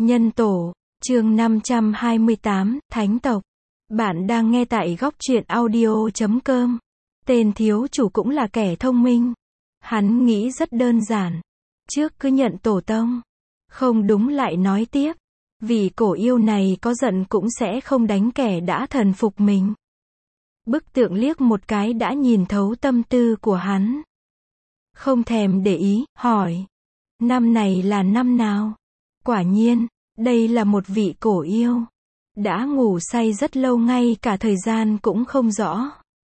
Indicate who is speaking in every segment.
Speaker 1: Nhân tổ, chương 528, Thánh tộc. Bạn đang nghe tại góc truyện audio.com. Tên thiếu chủ cũng là kẻ thông minh. Hắn nghĩ rất đơn giản. Trước cứ nhận tổ tông. Không đúng lại nói tiếp. Vì cổ yêu này có giận cũng sẽ không đánh kẻ đã thần phục mình. Bức tượng liếc một cái đã nhìn thấu tâm tư của hắn. Không thèm để ý, hỏi. Năm này là năm nào? Quả nhiên, đây là một vị cổ yêu. Đã ngủ say rất lâu ngay cả thời gian cũng không rõ.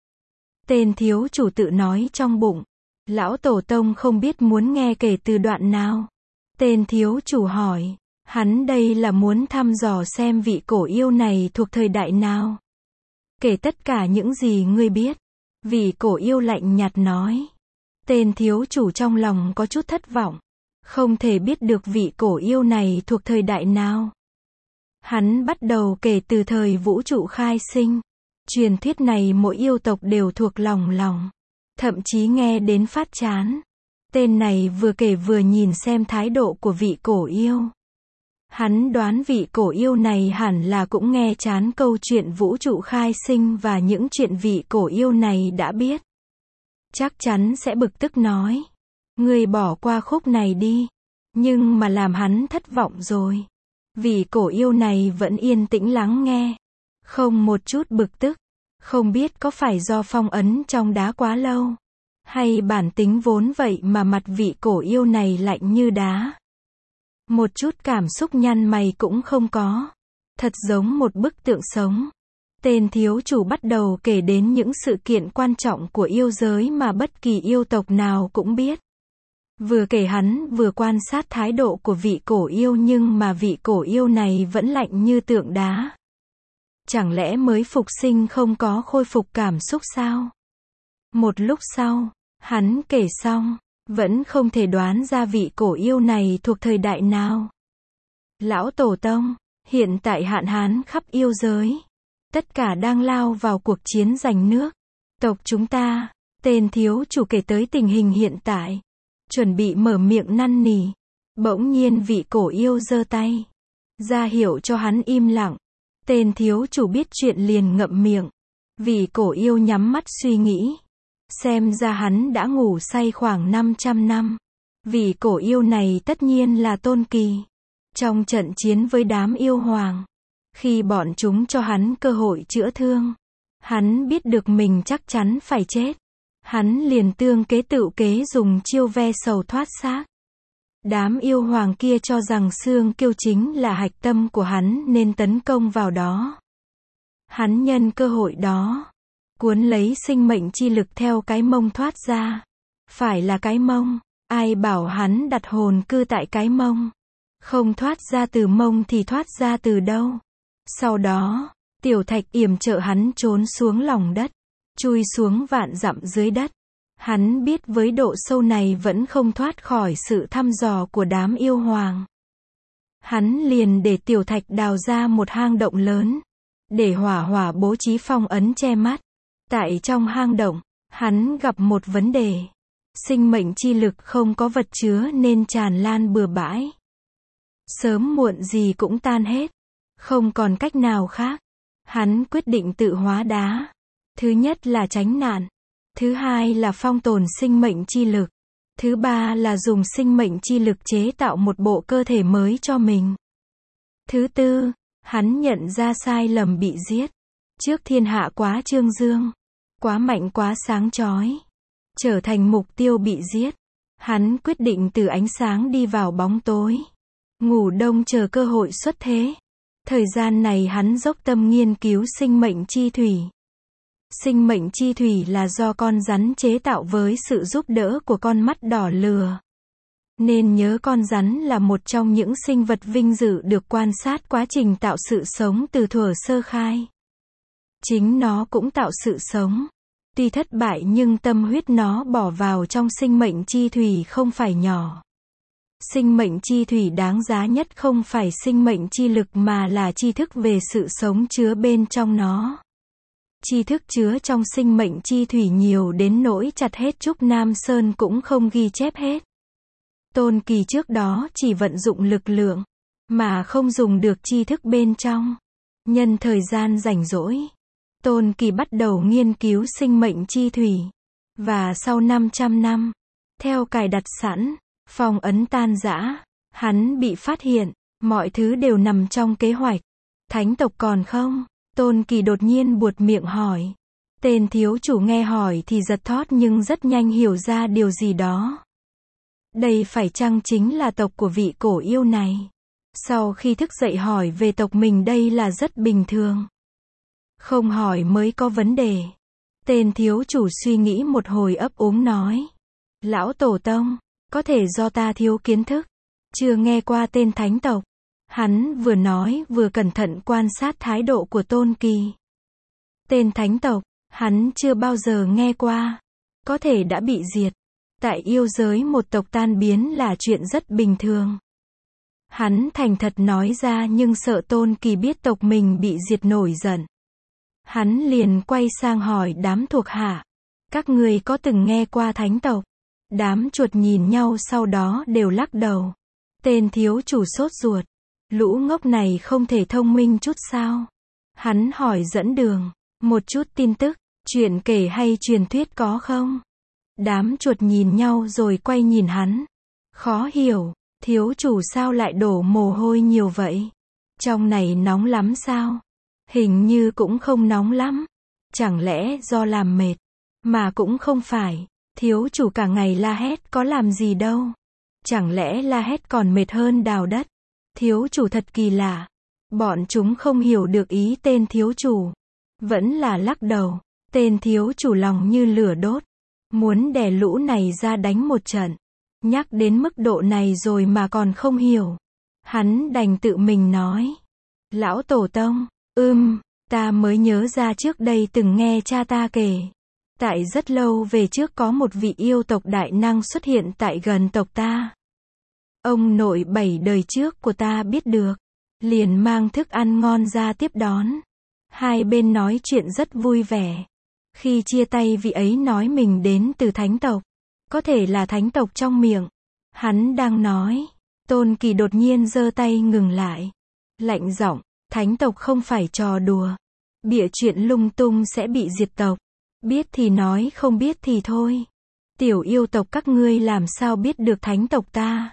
Speaker 1: Tên thiếu chủ tự nói trong bụng. Lão tổ tông không biết muốn nghe kể từ đoạn nào. Tên thiếu chủ hỏi. Hắn đây là muốn thăm dò xem vị cổ yêu này thuộc thời đại nào. Kể tất cả những gì ngươi biết. Vị cổ yêu lạnh nhạt nói. Tên thiếu chủ trong lòng có chút thất vọng. Không thể biết được vị cổ yêu này thuộc thời đại nào. Hắn bắt đầu kể từ thời vũ trụ khai sinh. Truyền thuyết này mỗi yêu tộc đều thuộc lòng. Thậm chí nghe đến phát chán. Tên này vừa kể vừa nhìn xem thái độ của vị cổ yêu. Hắn đoán vị cổ yêu này hẳn là cũng nghe chán câu chuyện vũ trụ khai sinh và những chuyện vị cổ yêu này đã biết. Chắc chắn sẽ bực tức nói. Ngươi bỏ qua khúc này đi. Nhưng mà làm hắn thất vọng rồi. Vì cổ yêu này vẫn yên tĩnh lắng nghe. Không một chút bực tức. Không biết có phải do phong ấn trong đá quá lâu. Hay bản tính vốn vậy mà mặt vị cổ yêu này lạnh như đá. Một chút cảm xúc nhăn mày cũng không có. Thật giống một bức tượng sống. Tên thiếu chủ bắt đầu kể đến những sự kiện quan trọng của yêu giới mà bất kỳ yêu tộc nào cũng biết. Vừa kể hắn vừa quan sát thái độ của vị cổ yêu nhưng mà vị cổ yêu này vẫn lạnh như tượng đá. Chẳng lẽ mới phục sinh không có khôi phục cảm xúc sao? Một lúc sau, hắn kể xong, vẫn không thể đoán ra vị cổ yêu này thuộc thời đại nào. Lão tổ tông, hiện tại hạn hán khắp yêu giới. Tất cả đang lao vào cuộc chiến giành nước. Tộc chúng ta, tên thiếu chủ kể tới tình hình hiện tại. Chuẩn bị mở miệng năn nỉ. Bỗng nhiên vị cổ yêu giơ tay. Ra hiệu cho hắn im lặng. Tên thiếu chủ biết chuyện liền ngậm miệng. Vị cổ yêu nhắm mắt suy nghĩ. Xem ra hắn đã ngủ say khoảng 500 năm. Vị cổ yêu này tất nhiên là tôn kỳ. Trong trận chiến với đám yêu hoàng. Khi bọn chúng cho hắn cơ hội chữa thương. Hắn biết được mình chắc chắn phải chết. Hắn liền tương kế tự kế dùng chiêu ve sầu thoát xác. Đám yêu hoàng kia cho rằng xương kiêu chính là hạch tâm của hắn nên tấn công vào đó. Hắn nhân cơ hội đó. Cuốn lấy sinh mệnh chi lực theo cái mông thoát ra. Phải là cái mông. Ai bảo hắn đặt hồn cư tại cái mông. Không thoát ra từ mông thì thoát ra từ đâu. Sau đó, tiểu thạch yểm trợ hắn trốn xuống lòng đất. Chui xuống vạn dặm dưới đất. Hắn biết với độ sâu này vẫn không thoát khỏi sự thăm dò của đám yêu hoàng. Hắn liền để tiểu thạch đào ra một hang động lớn. Để hỏa bố trí phong ấn che mắt. Tại trong hang động, hắn gặp một vấn đề. Sinh mệnh chi lực không có vật chứa nên tràn lan bừa bãi. Sớm muộn gì cũng tan hết. Không còn cách nào khác. Hắn quyết định tự hóa đá. Thứ nhất là tránh nạn. Thứ hai là phong tồn sinh mệnh chi lực. Thứ ba là dùng sinh mệnh chi lực chế tạo một bộ cơ thể mới cho mình. Thứ tư, hắn nhận ra sai lầm bị giết. Trước thiên hạ quá trương dương. Quá mạnh quá sáng chói. Trở thành mục tiêu bị giết. Hắn quyết định từ ánh sáng đi vào bóng tối. Ngủ đông chờ cơ hội xuất thế. Thời gian này hắn dốc tâm nghiên cứu sinh mệnh chi thủy. Sinh mệnh chi thủy là do con rắn chế tạo với sự giúp đỡ của con mắt đỏ lừa. Nên nhớ con rắn là một trong những sinh vật vinh dự được quan sát quá trình tạo sự sống từ thuở sơ khai. Chính nó cũng tạo sự sống. Tuy thất bại nhưng tâm huyết nó bỏ vào trong sinh mệnh chi thủy không phải nhỏ. Sinh mệnh chi thủy đáng giá nhất không phải sinh mệnh chi lực mà là tri thức về sự sống chứa bên trong nó. Tri thức chứa trong sinh mệnh chi thủy nhiều đến nỗi chặt hết trúc Nam Sơn cũng không ghi chép hết. Tôn Kỳ trước đó chỉ vận dụng lực lượng. mà không dùng được tri thức bên trong. Nhân thời gian rảnh rỗi, Tôn Kỳ bắt đầu nghiên cứu sinh mệnh chi thủy. Và sau 500 năm, theo cài đặt sẵn, phong ấn tan rã, hắn bị phát hiện, mọi thứ đều nằm trong kế hoạch. Thánh tộc còn không? Tôn Kỳ đột nhiên buột miệng hỏi. Tên thiếu chủ nghe hỏi thì giật thót nhưng rất nhanh hiểu ra điều gì đó. Đây phải chăng chính là tộc của vị cổ yêu này? Sau khi thức dậy hỏi về tộc mình đây là rất bình thường. Không hỏi mới có vấn đề. Tên thiếu chủ suy nghĩ một hồi ấp úng nói. Lão tổ tông, có thể do ta thiếu kiến thức, chưa nghe qua tên thánh tộc. Hắn vừa nói vừa cẩn thận quan sát thái độ của Tôn Kỳ. Tên thánh tộc, hắn chưa bao giờ nghe qua. Có thể đã bị diệt. Tại yêu giới một tộc tan biến là chuyện rất bình thường. Hắn thành thật nói ra nhưng sợ Tôn Kỳ biết tộc mình bị diệt nổi giận. Hắn liền quay sang hỏi đám thuộc hạ. Các người có từng nghe qua thánh tộc? Đám chuột nhìn nhau sau đó đều lắc đầu. Tên thiếu chủ sốt ruột. Lũ ngốc này không thể thông minh chút sao? Hắn hỏi dẫn đường. Một chút tin tức, chuyện kể hay truyền thuyết có không? Đám chuột nhìn nhau rồi quay nhìn hắn. Khó hiểu, thiếu chủ sao lại đổ mồ hôi nhiều vậy? Trong này nóng lắm sao? Hình như cũng không nóng lắm. Chẳng lẽ do làm mệt? Mà cũng không phải. Thiếu chủ cả ngày la hét có làm gì đâu. Chẳng lẽ la hét còn mệt hơn đào đất? Thiếu chủ thật kỳ lạ. Bọn chúng không hiểu được ý tên thiếu chủ. Vẫn là lắc đầu. Tên thiếu chủ lòng như lửa đốt. Muốn đè lũ này ra đánh một trận. Nhắc đến mức độ này rồi mà còn không hiểu. Hắn đành tự mình nói. Lão tổ tông, ta mới nhớ ra trước đây từng nghe cha ta kể. Tại rất lâu về trước có một vị yêu tộc đại năng xuất hiện tại gần tộc ta. Ông nội 7 đời trước của ta biết được. Liền mang thức ăn ngon ra tiếp đón. Hai bên nói chuyện rất vui vẻ. Khi chia tay vị ấy nói mình đến từ thánh tộc. Có thể là thánh tộc trong miệng. Hắn đang nói. Tôn Kỳ đột nhiên giơ tay ngừng lại. Lạnh giọng, thánh tộc không phải trò đùa. Bịa chuyện lung tung sẽ bị diệt tộc. Biết thì nói không biết thì thôi. Tiểu yêu tộc các ngươi làm sao biết được thánh tộc ta?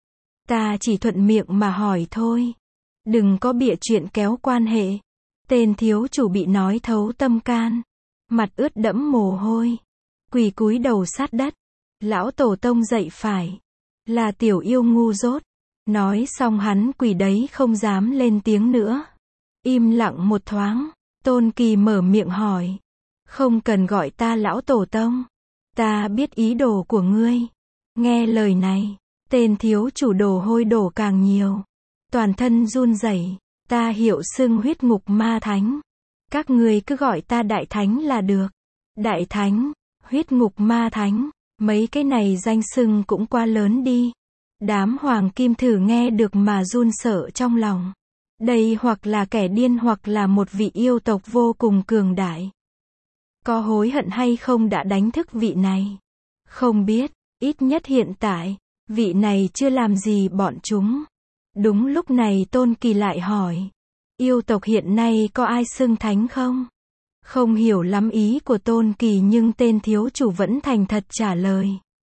Speaker 1: Ta chỉ thuận miệng mà hỏi thôi. Đừng có bịa chuyện kéo quan hệ. Tên thiếu chủ bị nói thấu tâm can. Mặt ướt đẫm mồ hôi. Quỳ cúi đầu sát đất. Lão tổ tông dậy phải. Là tiểu yêu ngu dốt. Nói xong hắn quỳ đấy không dám lên tiếng nữa. Im lặng một thoáng. Tôn Kỳ mở miệng hỏi. Không cần gọi ta lão tổ tông. Ta biết ý đồ của ngươi. Nghe lời này. Tên thiếu chủ đổ hôi đổ càng nhiều. Toàn thân run rẩy. Ta hiệu xưng huyết ngục ma thánh. Các ngươi cứ gọi ta đại thánh là được. Đại thánh, huyết ngục ma thánh. Mấy cái này danh xưng cũng quá lớn đi. Đám hoàng kim thử nghe được mà run sợ trong lòng. Đây hoặc là kẻ điên hoặc là một vị yêu tộc vô cùng cường đại. Có hối hận hay không đã đánh thức vị này? Không biết, ít nhất hiện tại, vị này chưa làm gì bọn chúng. Đúng lúc này Tôn Kỳ lại hỏi. Yêu tộc hiện nay có ai xưng thánh không? Không hiểu lắm ý của Tôn Kỳ nhưng tên thiếu chủ vẫn thành thật trả lời.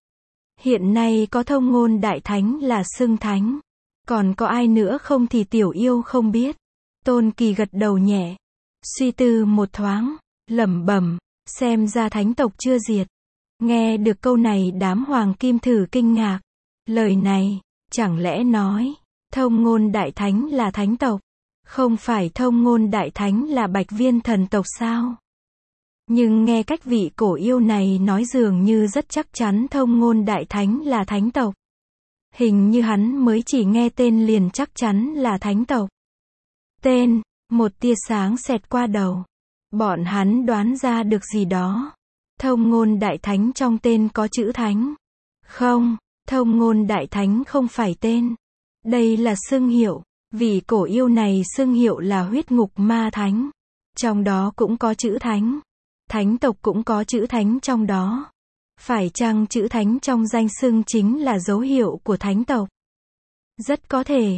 Speaker 1: Hiện nay có thông ngôn đại thánh là xưng thánh. Còn có ai nữa không thì tiểu yêu không biết. Tôn Kỳ gật đầu nhẹ. Suy tư một thoáng, lẩm bẩm, xem ra thánh tộc chưa diệt. Nghe được câu này đám hoàng kim thử kinh ngạc. Lời này, chẳng lẽ nói, thông ngôn đại thánh là thánh tộc? Không phải thông ngôn đại thánh là Bạch Viên thần tộc sao? Nhưng nghe cách vị cổ yêu này nói dường như rất chắc chắn thông ngôn đại thánh là thánh tộc. Hình như hắn mới chỉ nghe tên liền chắc chắn là thánh tộc. Tên, một tia sáng xẹt qua đầu. Bọn hắn đoán ra được gì đó. Thông ngôn đại thánh trong tên có chữ thánh. Không, thông ngôn đại thánh không phải tên. Đây là xưng hiệu. Vị cổ yêu này xưng hiệu là huyết ngục ma thánh. Trong đó cũng có chữ thánh. Thánh tộc cũng có chữ thánh trong đó. Phải chăng chữ thánh trong danh xưng chính là dấu hiệu của thánh tộc? Rất có thể.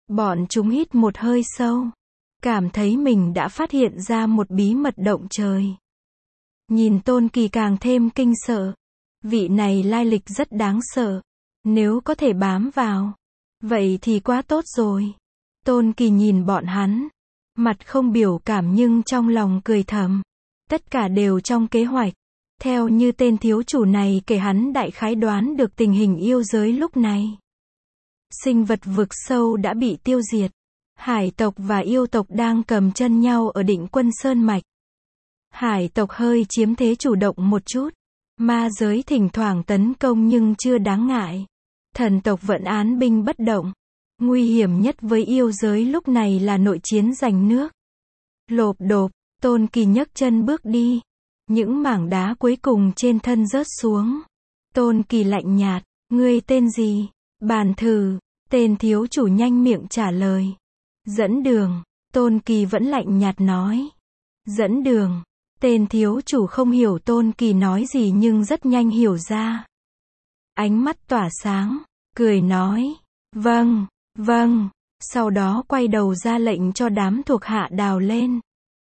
Speaker 1: Bọn chúng hít một hơi sâu. Cảm thấy mình đã phát hiện ra một bí mật động trời. Nhìn Tôn Kỳ càng thêm kinh sợ. Vị này lai lịch rất đáng sợ. Nếu có thể bám vào, vậy thì quá tốt rồi. Tôn Kỳ nhìn bọn hắn. Mặt không biểu cảm nhưng trong lòng cười thầm. Tất cả đều trong kế hoạch. Theo như tên thiếu chủ này kể, hắn đại khái đoán được tình hình yêu giới lúc này. Sinh vật vực sâu đã bị tiêu diệt. Hải tộc và yêu tộc đang cầm chân nhau ở Định Quân Sơn Mạch. Hải tộc hơi chiếm thế chủ động một chút. Ma giới thỉnh thoảng tấn công nhưng chưa đáng ngại. Thần tộc vẫn án binh bất động. Nguy hiểm nhất với yêu giới lúc này là nội chiến giành nước. Lộp độp, Tôn Kỳ nhấc chân bước đi. Những mảng đá cuối cùng trên thân rớt xuống. Tôn Kỳ lạnh nhạt, ngươi tên gì? Bàn thử, tên thiếu chủ nhanh miệng trả lời. Dẫn đường, Tôn Kỳ vẫn lạnh nhạt nói. Dẫn đường, tên thiếu chủ không hiểu Tôn Kỳ nói gì nhưng rất nhanh hiểu ra. Ánh mắt tỏa sáng, cười nói. Vâng, vâng, sau đó quay đầu ra lệnh cho đám thuộc hạ đào lên.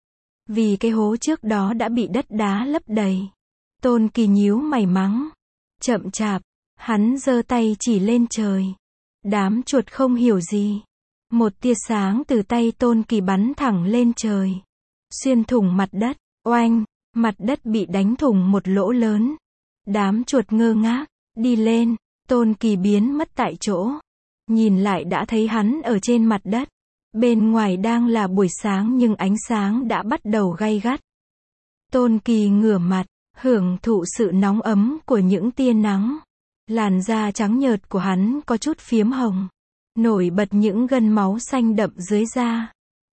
Speaker 1: Vì cái hố trước đó đã bị đất đá lấp đầy. Tôn Kỳ nhíu mày mắng. Chậm chạp, hắn giơ tay chỉ lên trời. Đám chuột không hiểu gì. Một tia sáng từ tay Tôn Kỳ bắn thẳng lên trời. Xuyên thủng mặt đất, oanh, mặt đất bị đánh thủng một lỗ lớn. Đám chuột ngơ ngác, đi lên, Tôn Kỳ biến mất tại chỗ. Nhìn lại đã thấy hắn ở trên mặt đất. Bên ngoài đang là buổi sáng nhưng ánh sáng đã bắt đầu gay gắt. Tôn Kỳ ngửa mặt, hưởng thụ sự nóng ấm của những tia nắng. Làn da trắng nhợt của hắn có chút phiếm hồng. Nổi bật những gân máu xanh đậm dưới da.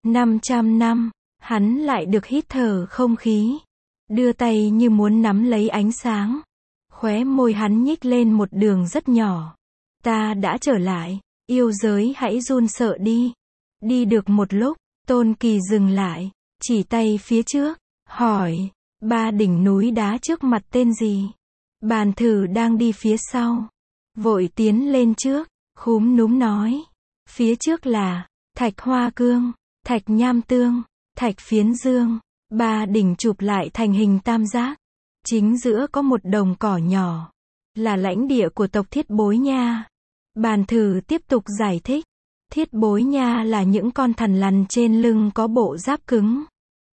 Speaker 1: 500 năm, hắn lại được hít thở không khí. Đưa tay như muốn nắm lấy ánh sáng. Khóe môi hắn nhích lên một đường rất nhỏ. Ta đã trở lại, yêu giới hãy run sợ đi. Đi được một lúc, Tôn Kỳ dừng lại, chỉ tay phía trước, hỏi, ba đỉnh núi đá trước mặt tên gì? Bàn thử đang đi phía sau. Vội tiến lên trước, khúm núm nói. Phía trước là, Thạch Hoa Cương, Thạch Nham Tương, Thạch Phiến Dương. Ba đỉnh chụp lại thành hình tam giác. Chính giữa có một đồng cỏ nhỏ. Là lãnh địa của tộc Thiết Bối Nha. Bàn thử tiếp tục giải thích. Thiết Bối Nha là những con thằn lằn trên lưng có bộ giáp cứng.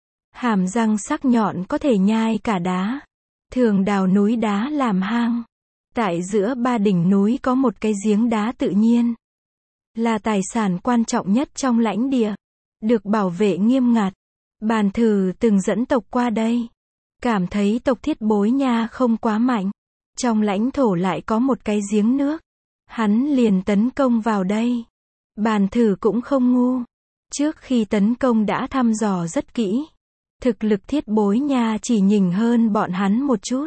Speaker 1: Hàm răng sắc nhọn có thể nhai cả đá. Thường đào núi đá làm hang. Tại giữa ba đỉnh núi có một cái giếng đá tự nhiên. Là tài sản quan trọng nhất trong lãnh địa. Được bảo vệ nghiêm ngặt. Bàn thử từng dẫn tộc qua đây. Cảm thấy tộc Thiết Bối Nha không quá mạnh. Trong lãnh thổ lại có một cái giếng nước. Hắn liền tấn công vào đây. Bàn thử cũng không ngu. Trước khi tấn công đã thăm dò rất kỹ. Thực lực Thiết Bối Nha chỉ nhỉnh hơn bọn hắn một chút.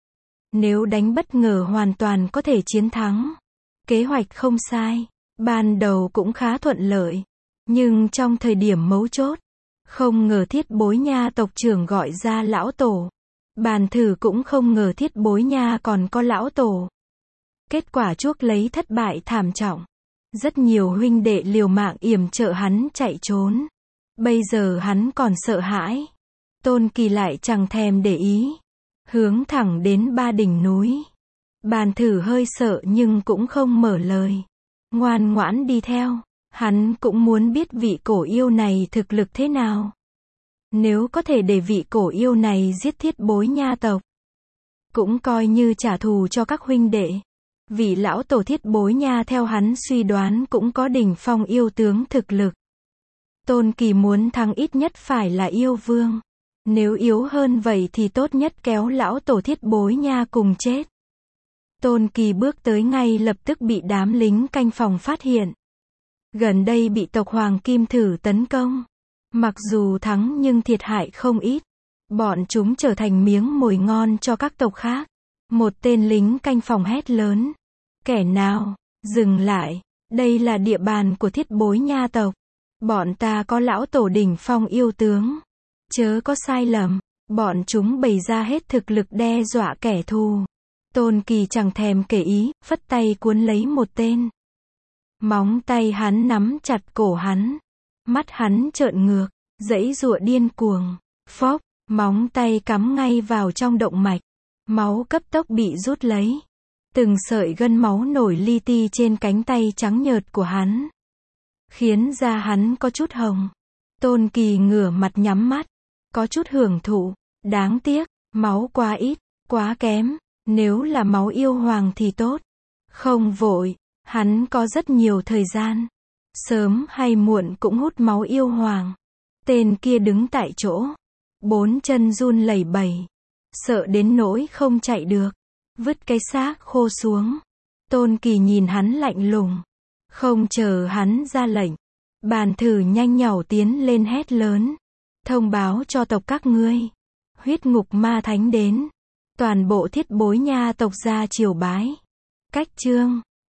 Speaker 1: Nếu đánh bất ngờ hoàn toàn có thể chiến thắng. Kế hoạch không sai. Ban đầu cũng khá thuận lợi. Nhưng trong thời điểm mấu chốt, không ngờ Thiết Bối Nha tộc trưởng gọi ra lão tổ. Bàn thử cũng không ngờ Thiết Bối Nha còn có lão tổ. Kết quả chuốc lấy thất bại thảm trọng. Rất nhiều huynh đệ liều mạng yểm trợ hắn chạy trốn. Bây giờ hắn còn sợ hãi. Tôn Kỳ lại chẳng thèm để ý. Hướng thẳng đến ba đỉnh núi. Bàn thử hơi sợ nhưng cũng không mở lời. Ngoan ngoãn đi theo. Hắn cũng muốn biết vị cổ yêu này thực lực thế nào. Nếu có thể để vị cổ yêu này giết Thiết Bối Nha tộc, cũng coi như trả thù cho các huynh đệ. Vị lão tổ Thiết Bối Nha theo hắn suy đoán cũng có đỉnh phong yêu tướng thực lực. Tôn Kỳ muốn thắng ít nhất phải là yêu vương. Nếu yếu hơn vậy thì tốt nhất kéo lão tổ Thiết Bối Nha cùng chết. Tôn Kỳ bước tới ngay lập tức bị đám lính canh phòng phát hiện. Gần đây bị tộc Hoàng Kim Thử tấn công. Mặc dù thắng nhưng thiệt hại không ít. Bọn chúng trở thành miếng mồi ngon cho các tộc khác. Một tên lính canh phòng hét lớn. Kẻ nào, dừng lại, đây là địa bàn của Thiết Bối Nha tộc. Bọn ta có lão tổ đỉnh phong yêu tướng. Chớ có sai lầm, bọn chúng bày ra hết thực lực đe dọa kẻ thù. Tôn Kỳ chẳng thèm kể ý, phất tay cuốn lấy một tên. Móng tay hắn nắm chặt cổ hắn. Mắt hắn trợn ngược, giãy giụa điên cuồng. Phốc, móng tay cắm ngay vào trong động mạch. Máu cấp tốc bị rút lấy. Từng sợi gân máu nổi li ti trên cánh tay trắng nhợt của hắn, khiến da hắn có chút hồng. Tôn Kỳ ngửa mặt nhắm mắt, có chút hưởng thụ. Đáng tiếc, máu quá ít, quá kém. Nếu là máu yêu hoàng thì tốt. Không vội, hắn có rất nhiều thời gian. Sớm hay muộn cũng hút máu yêu hoàng. Tên kia đứng tại chỗ, bốn chân run lẩy bẩy, sợ đến nỗi không chạy được. Vứt cái xác khô xuống. Tôn Kỳ nhìn hắn lạnh lùng. Không chờ hắn ra lệnh, Bàn Thử nhanh nhảu tiến lên hét lớn. Thông báo cho tộc các ngươi. Huyết ngục ma thánh đến. Toàn bộ thiết bối nha tộc ra triều bái. Cách chương